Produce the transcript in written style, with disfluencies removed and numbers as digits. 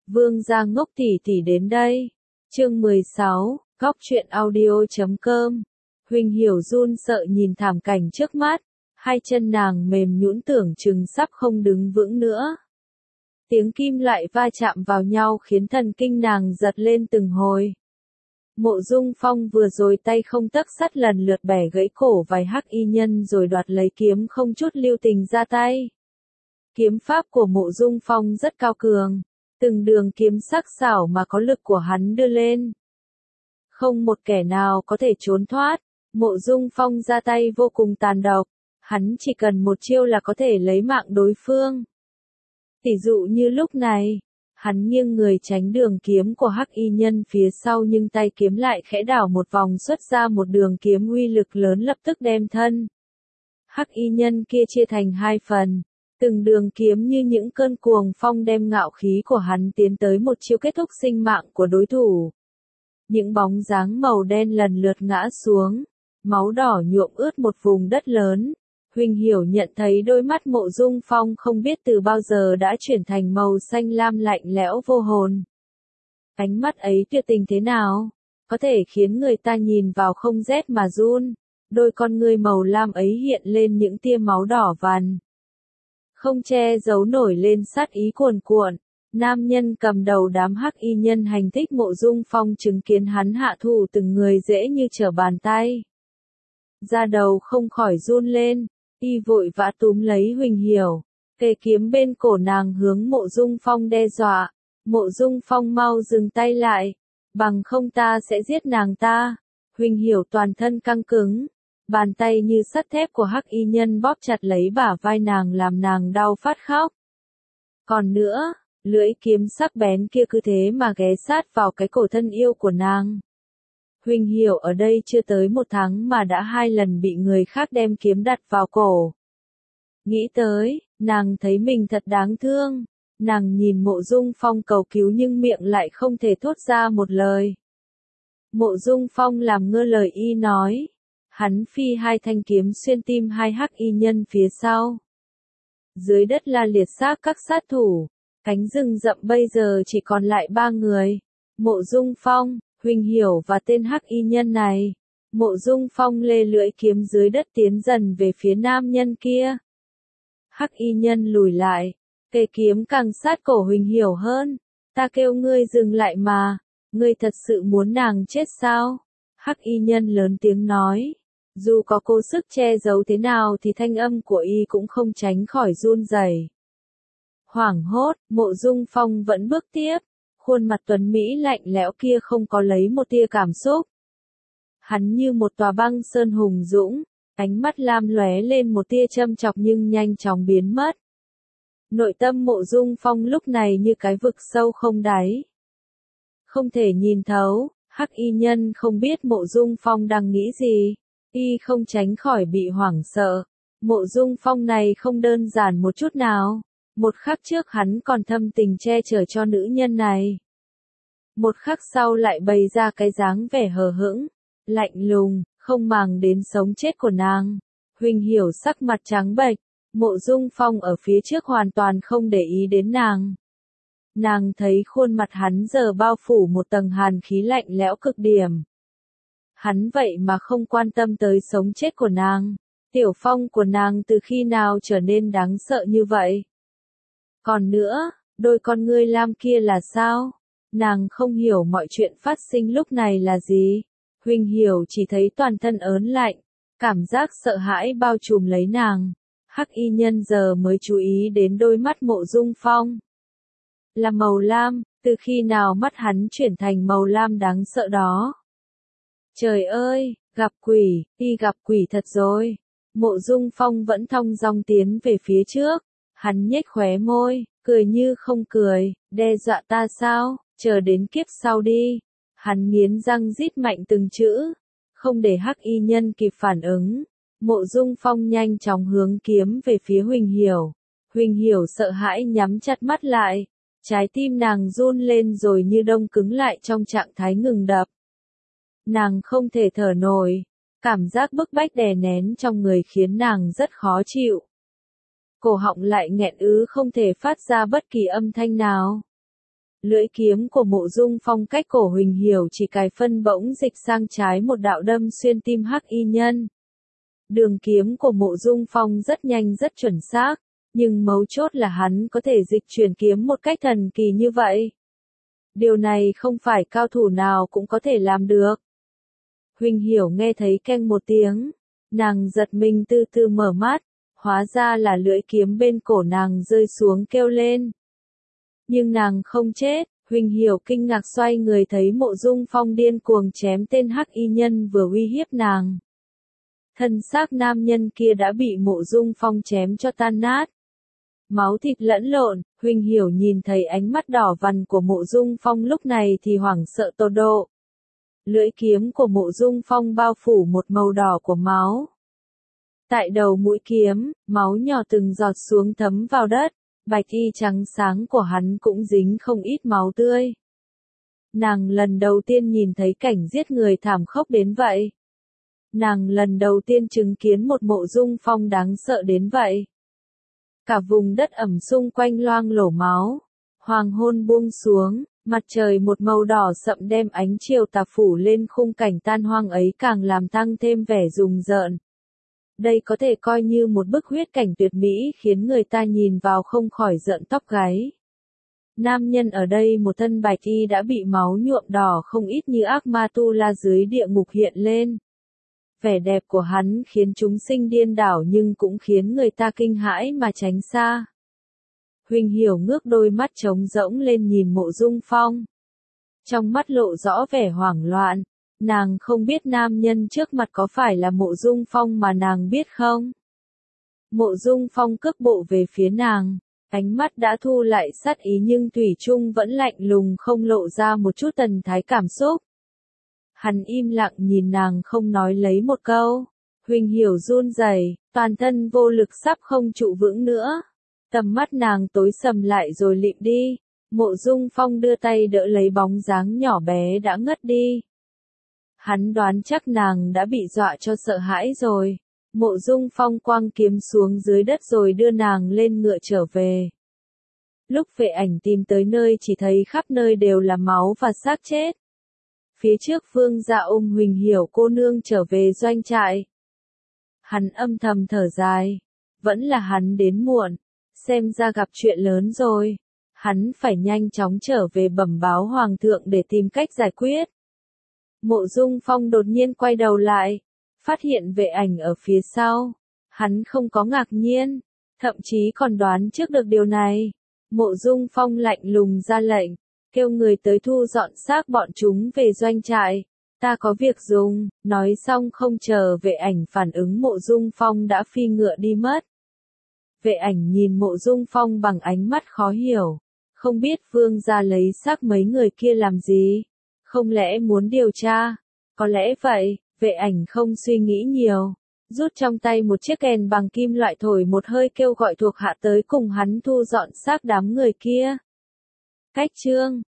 Vương gia ngốc tỷ tỷ đến đây. Chương 16, Góc truyện audio.com. Huỳnh Hiểu run sợ nhìn thảm cảnh trước mắt, hai chân nàng mềm nhũn tưởng chừng sắp không đứng vững nữa. Tiếng kim loại va chạm vào nhau khiến thần kinh nàng giật lên từng hồi. Mộ Dung Phong vừa rồi tay không tấc sắt lần lượt bẻ gãy cổ vài hắc y nhân rồi đoạt lấy kiếm không chút lưu tình ra tay. Kiếm pháp của Mộ Dung Phong rất cao cường, từng đường kiếm sắc sảo mà có lực của hắn đưa lên. Không một kẻ nào có thể trốn thoát, Mộ Dung Phong ra tay vô cùng tàn độc, hắn chỉ cần một chiêu là có thể lấy mạng đối phương. Tỷ dụ như lúc này, hắn nghiêng người tránh đường kiếm của hắc y nhân phía sau nhưng tay kiếm lại khẽ đảo một vòng xuất ra một đường kiếm uy lực lớn lập tức đem thân hắc y nhân kia chia thành hai phần, từng đường kiếm như những cơn cuồng phong đem ngạo khí của hắn tiến tới một chiêu kết thúc sinh mạng của đối thủ. Những bóng dáng màu đen lần lượt ngã xuống, máu đỏ nhuộm ướt một vùng đất lớn. Huỳnh Hiểu nhận thấy đôi mắt Mộ Dung Phong không biết từ bao giờ đã chuyển thành màu xanh lam lạnh lẽo vô hồn. Ánh mắt ấy tuyệt tình thế nào, có thể khiến người ta nhìn vào không rét mà run. Đôi con ngươi màu lam ấy hiện lên những tia máu đỏ vằn, không che giấu nổi lên sát ý cuồn cuộn. Nam nhân cầm đầu đám hắc y nhân hành thích Mộ Dung Phong chứng kiến hắn hạ thủ từng người dễ như trở bàn tay. Da đầu không khỏi run lên, y vội vã túm lấy Huỳnh Hiểu, kề kiếm bên cổ nàng hướng Mộ Dung Phong đe dọa. Mộ Dung Phong mau dừng tay lại, bằng không ta sẽ giết nàng ta. Huỳnh Hiểu toàn thân căng cứng, bàn tay như sắt thép của hắc y nhân bóp chặt lấy bả vai nàng làm nàng đau phát khóc. Còn nữa, lưỡi kiếm sắc bén kia cứ thế mà ghé sát vào cái cổ thân yêu của nàng. Huỳnh Hiểu ở đây chưa tới một tháng mà đã hai lần bị người khác đem kiếm đặt vào cổ. Nghĩ tới, nàng thấy mình thật đáng thương. Nàng nhìn Mộ Dung Phong cầu cứu nhưng miệng lại không thể thốt ra một lời. Mộ Dung Phong làm ngơ lời y nói. Hắn phi hai thanh kiếm xuyên tim hai hắc y nhân phía sau. Dưới đất là liệt xác các sát thủ. Cánh rừng rậm bây giờ chỉ còn lại ba người. Mộ Dung Phong, Huỳnh Hiểu và tên hắc y nhân này. Mộ Dung Phong lê lưỡi kiếm dưới đất tiến dần về phía nam nhân kia. Hắc y nhân lùi lại, kề kiếm càng sát cổ Huỳnh Hiểu hơn. Ta kêu ngươi dừng lại mà, ngươi thật sự muốn nàng chết sao? Hắc y nhân lớn tiếng nói. Dù có cố sức che giấu thế nào thì thanh âm của y cũng không tránh khỏi run rẩy. Hoảng hốt, Mộ Dung Phong vẫn bước tiếp. Khuôn mặt tuấn Mỹ lạnh lẽo kia không có lấy một tia cảm xúc. Hắn như một tòa băng sơn hùng dũng, ánh mắt lam lóe lên một tia châm chọc nhưng nhanh chóng biến mất. Nội tâm Mộ Dung Phong lúc này như cái vực sâu không đáy. Không thể nhìn thấu, hắc y nhân không biết Mộ Dung Phong đang nghĩ gì, y không tránh khỏi bị hoảng sợ. Mộ Dung Phong này không đơn giản một chút nào. Một khắc trước hắn còn thâm tình che chở cho nữ nhân này. Một khắc sau lại bày ra cái dáng vẻ hờ hững, lạnh lùng, không màng đến sống chết của nàng. Huỳnh Hiểu sắc mặt trắng bệch, Mộ Dung Phong ở phía trước hoàn toàn không để ý đến nàng. Nàng thấy khuôn mặt hắn giờ bao phủ một tầng hàn khí lạnh lẽo cực điểm. Hắn vậy mà không quan tâm tới sống chết của nàng. Tiểu Phong của nàng từ khi nào trở nên đáng sợ như vậy? Còn nữa, đôi con ngươi lam kia là sao? Nàng không hiểu mọi chuyện phát sinh lúc này là gì. Huỳnh Hiểu chỉ thấy toàn thân ớn lạnh, cảm giác sợ hãi bao trùm lấy nàng. Hắc y nhân giờ mới chú ý đến đôi mắt Mộ Dung Phong. Là màu lam, từ khi nào mắt hắn chuyển thành màu lam đáng sợ đó? Trời ơi, gặp quỷ, y gặp quỷ thật rồi. Mộ Dung Phong vẫn thong dong tiến về phía trước. Hắn nhếch khóe môi, cười như không cười, đe dọa ta sao, chờ đến kiếp sau đi. Hắn nghiến răng rít mạnh từng chữ, không để hắc y nhân kịp phản ứng. Mộ Dung Phong nhanh chóng hướng kiếm về phía Huỳnh Hiểu. Huỳnh Hiểu sợ hãi nhắm chặt mắt lại, trái tim nàng run lên rồi như đông cứng lại trong trạng thái ngừng đập. Nàng không thể thở nổi, cảm giác bức bách đè nén trong người khiến nàng rất khó chịu. Cổ họng lại nghẹn ứ không thể phát ra bất kỳ âm thanh nào. Lưỡi kiếm của Mộ Dung Phong cách cổ Huỳnh Hiểu chỉ cài phân bỗng dịch sang trái một đạo đâm xuyên tim Hắc Y Nhân. Đường kiếm của Mộ Dung Phong rất nhanh rất chuẩn xác, nhưng mấu chốt là hắn có thể dịch chuyển kiếm một cách thần kỳ như vậy. Điều này không phải cao thủ nào cũng có thể làm được. Huỳnh Hiểu nghe thấy keng một tiếng, nàng giật mình từ từ mở mắt, hóa ra là lưỡi kiếm bên cổ nàng rơi xuống kêu lên. Nhưng nàng không chết, Huỳnh Hiểu kinh ngạc xoay người thấy Mộ Dung Phong điên cuồng chém tên Hắc Y Nhân vừa uy hiếp nàng. Thân xác nam nhân kia đã bị Mộ Dung Phong chém cho tan nát. Máu thịt lẫn lộn, Huỳnh Hiểu nhìn thấy ánh mắt đỏ vằn của Mộ Dung Phong lúc này thì hoảng sợ tột độ. Lưỡi kiếm của Mộ Dung Phong bao phủ một màu đỏ của máu. Tại đầu mũi kiếm, máu nhỏ từng giọt xuống thấm vào đất, bạch y trắng sáng của hắn cũng dính không ít máu tươi. Nàng lần đầu tiên nhìn thấy cảnh giết người thảm khốc đến vậy. Nàng lần đầu tiên chứng kiến một Mộ Dung Phong đáng sợ đến vậy. Cả vùng đất ẩm xung quanh loang lổ máu. Hoàng hôn buông xuống, mặt trời một màu đỏ sậm đem ánh chiều tà phủ lên khung cảnh tan hoang ấy càng làm tăng thêm vẻ rùng rợn. Đây có thể coi như một bức huyết cảnh tuyệt mỹ khiến người ta nhìn vào không khỏi rợn tóc gáy. Nam nhân ở đây một thân bạch y đã bị máu nhuộm đỏ không ít như ác ma tu la dưới địa ngục hiện lên. Vẻ đẹp của hắn khiến chúng sinh điên đảo nhưng cũng khiến người ta kinh hãi mà tránh xa. Huỳnh Hiểu ngước đôi mắt trống rỗng lên nhìn Mộ Dung Phong. Trong mắt lộ rõ vẻ hoảng loạn, nàng không biết nam nhân trước mặt có phải là Mộ Dung Phong mà nàng biết không? Mộ Dung Phong cước bộ về phía nàng, ánh mắt đã thu lại sát ý nhưng thủy chung vẫn lạnh lùng không lộ ra một chút thần thái cảm xúc. Hắn im lặng nhìn nàng không nói lấy một câu. Huỳnh Hiểu run rẩy, toàn thân vô lực sắp không trụ vững nữa. Tầm mắt nàng tối sầm lại rồi lịm đi. Mộ Dung Phong đưa tay đỡ lấy bóng dáng nhỏ bé đã ngất đi. Hắn đoán chắc nàng đã bị dọa cho sợ hãi rồi. Mộ Dung Phong quăng kiếm xuống dưới đất rồi đưa nàng lên ngựa trở về. Lúc Vệ Ảnh tìm tới nơi chỉ thấy khắp nơi đều là máu và xác chết. Phía trước Vương Dạ ôm Huỳnh Hiểu cô nương trở về doanh trại. Hắn âm thầm thở dài. Vẫn là hắn đến muộn. Xem ra gặp chuyện lớn rồi. Hắn phải nhanh chóng trở về bẩm báo Hoàng thượng để tìm cách giải quyết. Mộ Dung Phong đột nhiên quay đầu lại. Phát hiện Vệ Ảnh ở phía sau. Hắn không có ngạc nhiên. Thậm chí còn đoán trước được điều này. Mộ Dung Phong lạnh lùng ra lệnh. Kêu người tới thu dọn xác bọn chúng về doanh trại. Ta có việc dùng, nói xong không chờ Vệ Ảnh phản ứng Mộ Dung Phong đã phi ngựa đi mất. Vệ Ảnh nhìn Mộ Dung Phong bằng ánh mắt khó hiểu. Không biết Vương gia lấy xác mấy người kia làm gì? Không lẽ muốn điều tra? Có lẽ vậy, Vệ Ảnh không suy nghĩ nhiều. Rút trong tay một chiếc kèn bằng kim loại thổi một hơi kêu gọi thuộc hạ tới cùng hắn thu dọn xác đám người kia. Cách chương